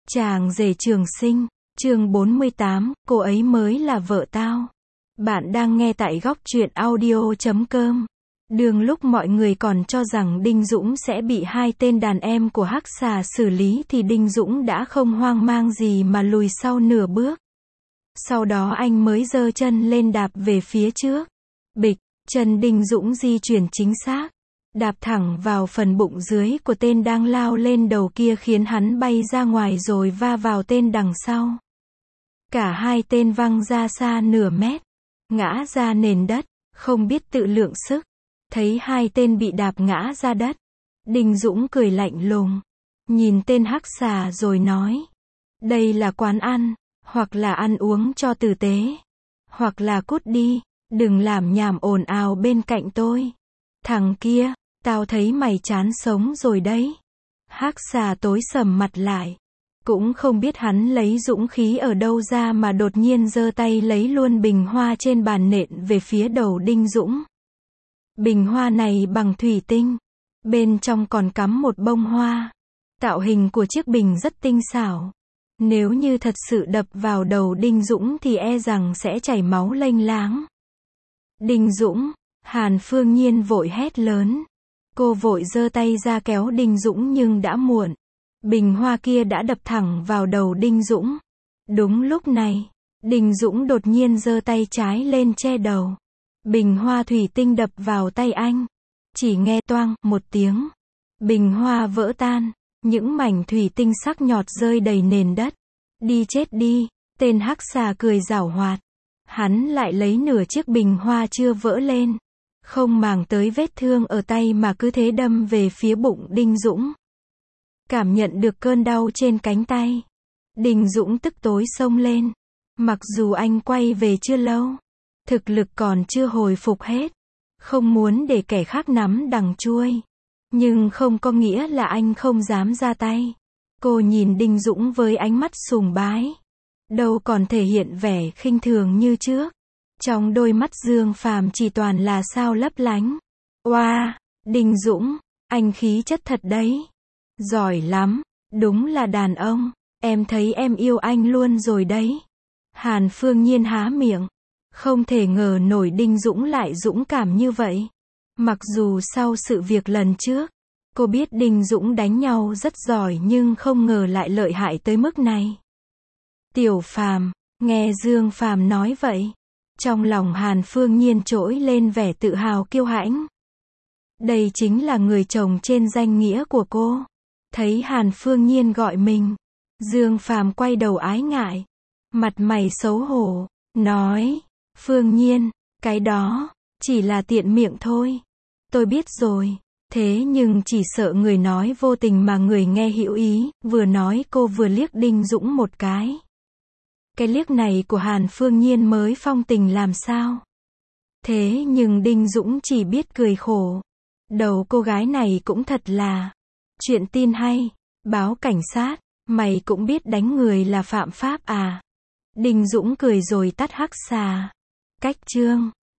Chàng rể Trường Sinh, chương 48, cô ấy mới là vợ tao. Bạn đang nghe tại góc truyện audio.com. Đường lúc mọi người còn cho rằng Đinh Dũng sẽ bị hai tên đàn em của Hắc Xà xử lý thì Đinh Dũng đã không hoang mang gì mà lùi sau nửa bước. Sau đó anh mới giơ chân lên đạp về phía trước. Bịch, chân Đinh Dũng di chuyển chính xác. Đạp thẳng vào phần bụng dưới của tên đang lao lên đầu kia khiến hắn bay ra ngoài rồi va vào tên đằng sau. Cả hai tên văng ra xa nửa mét, ngã ra nền đất, không biết tự lượng sức. Thấy hai tên bị đạp ngã ra đất, Đinh Dũng cười lạnh lùng, nhìn tên Hắc Xà rồi nói: đây là quán ăn, hoặc là ăn uống cho tử tế, hoặc là cút đi, đừng làm nhảm ồn ào bên cạnh tôi. Thằng kia, tao thấy mày chán sống rồi đấy. Hắc Xà tối sầm mặt lại, cũng không biết hắn lấy dũng khí ở đâu ra mà đột nhiên giơ tay lấy luôn bình hoa trên bàn nện về phía đầu Đinh Dũng. Bình hoa này bằng thủy tinh, bên trong còn cắm một bông hoa. Tạo hình của chiếc bình rất tinh xảo. Nếu như thật sự đập vào đầu Đinh Dũng thì e rằng sẽ chảy máu lênh láng. Đinh Dũng, Hàn Phương Nhiên vội hét lớn. Cô vội giơ tay ra kéo Đinh Dũng nhưng đã muộn. Bình hoa kia đã đập thẳng vào đầu Đinh Dũng. Đúng lúc này, Đinh Dũng đột nhiên giơ tay trái lên che đầu. Bình hoa thủy tinh đập vào tay anh. Chỉ nghe toang một tiếng. Bình hoa vỡ tan. Những mảnh thủy tinh sắc nhọt rơi đầy nền đất. Đi chết đi, tên Hắc Xà cười giảo hoạt. Hắn lại lấy nửa chiếc bình hoa chưa vỡ lên. Không màng tới vết thương ở tay mà cứ thế đâm về phía bụng Đinh Dũng. Cảm nhận được cơn đau trên cánh tay, Đinh Dũng tức tối xông lên. Mặc dù anh quay về chưa lâu, thực lực còn chưa hồi phục hết, không muốn để kẻ khác nắm đằng chuôi, nhưng không có nghĩa là anh không dám ra tay. Cô nhìn Đinh Dũng với ánh mắt sùng bái, đâu còn thể hiện vẻ khinh thường như trước. Trong đôi mắt Dương Phàm chỉ toàn là sao lấp lánh. Oa, Đinh Dũng, anh khí chất thật đấy. Giỏi lắm, đúng là đàn ông, em thấy em yêu anh luôn rồi đấy. Hàn Phương Nhiên há miệng, không thể ngờ nổi Đinh Dũng lại dũng cảm như vậy. Mặc dù sau sự việc lần trước, cô biết Đinh Dũng đánh nhau rất giỏi nhưng không ngờ lại lợi hại tới mức này. Tiểu Phàm, nghe Dương Phàm nói vậy, trong lòng Hàn Phương Nhiên trỗi lên vẻ tự hào kiêu hãnh. Đây chính là người chồng trên danh nghĩa của cô. Thấy Hàn Phương Nhiên gọi mình, Dương Phàm quay đầu ái ngại, mặt mày xấu hổ, nói: Phương Nhiên, cái đó chỉ là tiện miệng thôi. Tôi biết rồi, thế nhưng chỉ sợ người nói vô tình mà người nghe hữu ý. Vừa nói cô vừa liếc Đinh Dũng một cái. Cái liếc này của Hàn Phương Nhiên mới phong tình làm sao. Thế nhưng Đinh Dũng chỉ biết cười khổ. Đầu cô gái này cũng thật là. Chuyện tin hay, báo cảnh sát, mày cũng biết đánh người là phạm pháp à. Đinh Dũng cười rồi tắt Hắc Xà. Cách chương